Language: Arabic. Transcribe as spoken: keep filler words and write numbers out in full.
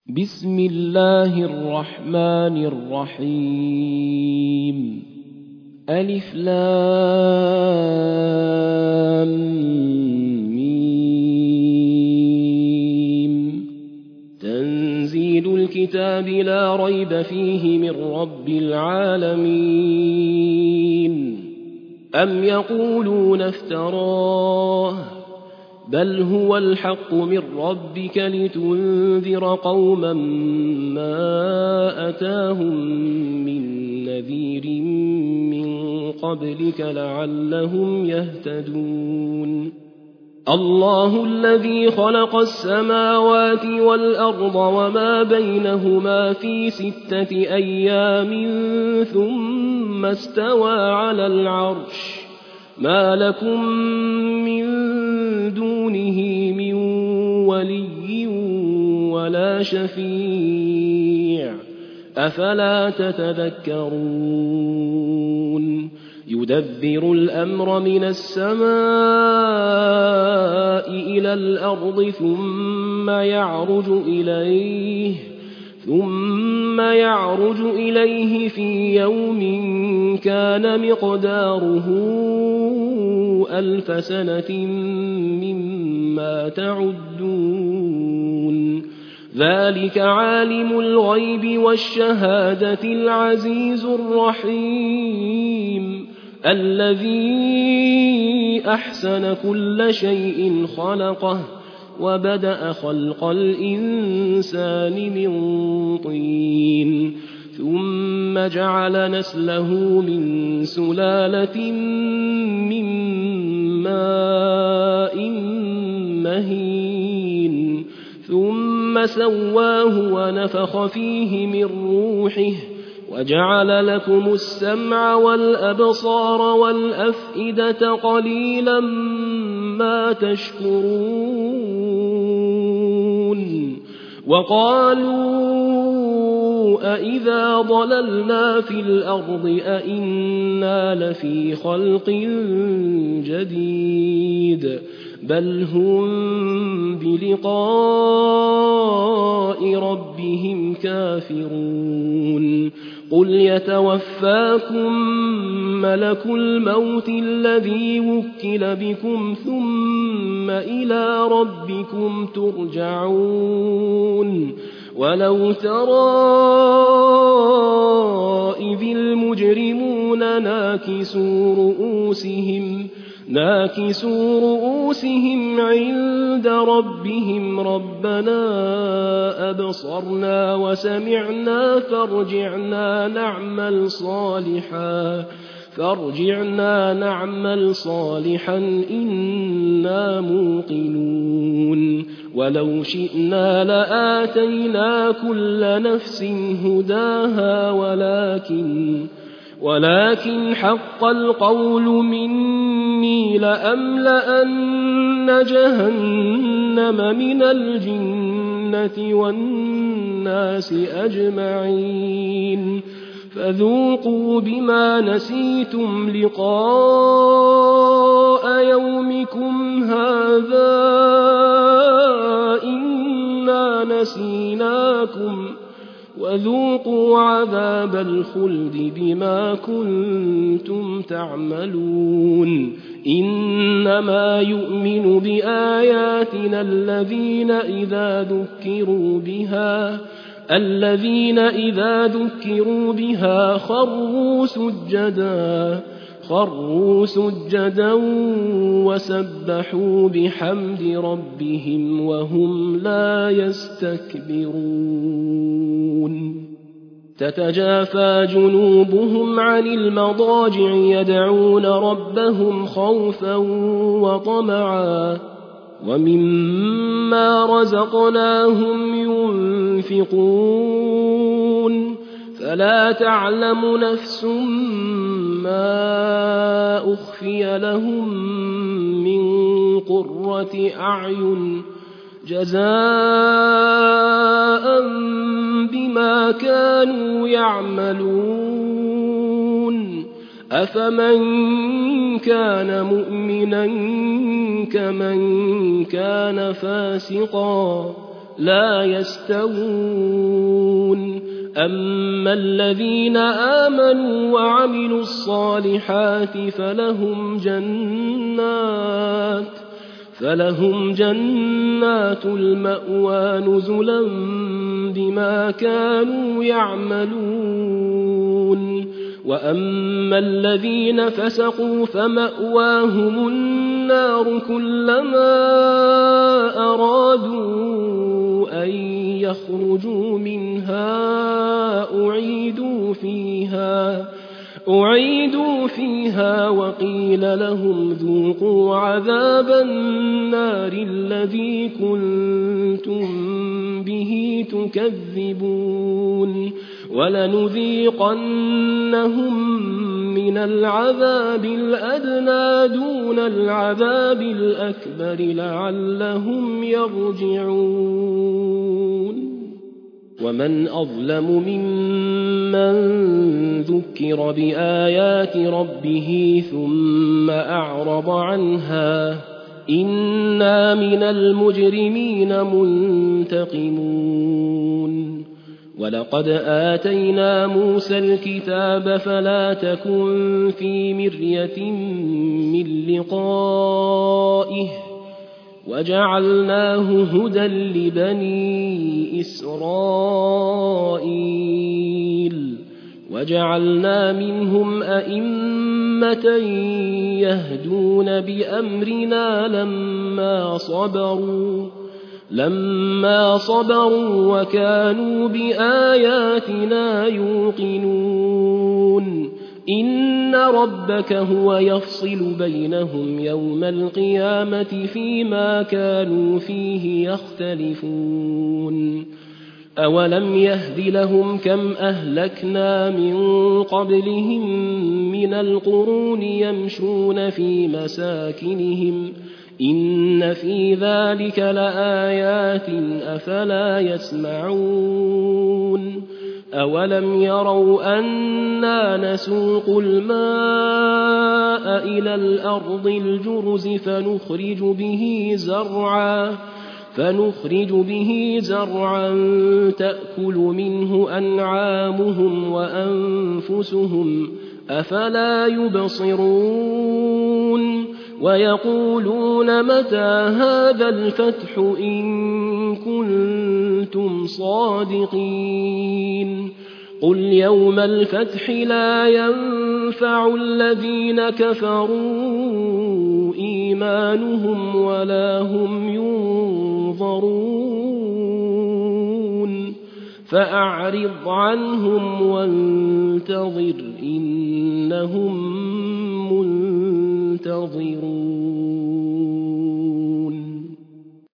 بسم الله الرحمن الرحيم ألف لام ميم تنزيل الكتاب لا ريب فيه من رب العالمين أم يقولون افتراه بل هو الحق من ربك لتنذر قوما ما أتاهم من نذير من قبلك لعلهم يهتدون الله الذي خلق السماوات والأرض وما بينهما في ستة أيام ثم استوى على العرش ما لكم من دونه من ولي ولا شفيع أفلا تتذكرون يدبر الأمر من السماء إلى الأرض ثم يعرج إليه ثم يعرج إليه في يوم كان مقداره ألف سنة مما تعدون ذلك عالم الغيب والشهادة العزيز الرحيم الذي أحسن كل شيء خلقه وبدأ خلق الإنسان من طين ثم جعل نسله من سلالة من ماء مهين ثم سواه ونفخ فيه من روحه وجعل لكم السمع والأبصار والأفئدة قليلا ما تشكرون وقالوا أإذا ضللنا في الأرض أإنا لفي خلق جديد بل هم بلقاء ربهم كافرون قل يتوفاكم ملك الموت الذي وكل بكم ثم إلى ربكم ترجعون ولو ترى إذ المجرمون ناكسوا رؤوسهم ناكسوا رؤوسهم عند ربهم ربنا أبصرنا وسمعنا فارجعنا نعمل صالحا فارجعنا نعمل صالحا إنا موقنون ولو شئنا لآتينا كل نفس هداها ولكن ولكن حق القول مني لأملأن جهنم من الجنة والناس أجمعين فذوقوا بما نسيتم لقاء يومكم هذا إنا نسيناكم وذوقوا عذاب الخلد بما كنتم تعملون إنما يؤمن بآياتنا الذين إذا ذكروا بها الذين إذا ذكروا بها خروا سجدا خروا سجدا وسبحوا بحمد ربهم وهم لا يستكبرون تتجافى جنوبهم عن المضاجع يدعون ربهم خوفا وطمعا ومما رزقناهم ينفقون فلا تعلم نفس ما أخفي لهم من قرة أعين جزاء بما كانوا يعملون أفمن كان مؤمنا كمن كان فاسقا لا يستوون أما الذين آمنوا وعملوا الصالحات فلهم جنات فلهم جنات المأوى نزلا بما كانوا يعملون وأما الذين فسقوا فمأواهم النار كلما أرادوا أن يخرجوا منها أعيدوا فيها أعيدوا فيها وقيل لهم ذوقوا عذاب النار الذي كنتم به تكذبون ولنذيقنهم من العذاب الأدنى دون العذاب الأكبر لعلهم يرجعون ومن أظلم ممن ذكر بآيات ربه ثم أعرض عنها إنا من المجرمين منتقمون ولقد آتينا موسى الكتاب فلا تكن في مرية من لقائه وجعلناه هدى لبني إسرائيل وجعلنا منهم أئمة يهدون بأمرنا لما صبروا لما صبروا وكانوا بآياتنا يوقنون إن ربك هو يفصل بينهم يوم القيامة فيما كانوا فيه يختلفون أولم يهد لهم كم أهلكنا من قبلهم من القرون يمشون في مساكنهم إن في ذلك لآيات أفلا يسمعون أولم يروا أنا نسوق الماء إلى الأرض الجرز فنخرج به زرعا فنخرج به زرعا تأكل منه أنعامهم وأنفسهم أفلا يبصرون ويقولون متى هذا الفتح إن كنتم صادقين قل يوم الفتح لا ينفع الذين كفروا إيمانهم ولا هم ينظرون فأعرض عنهم وانتظر إنهم منتظرون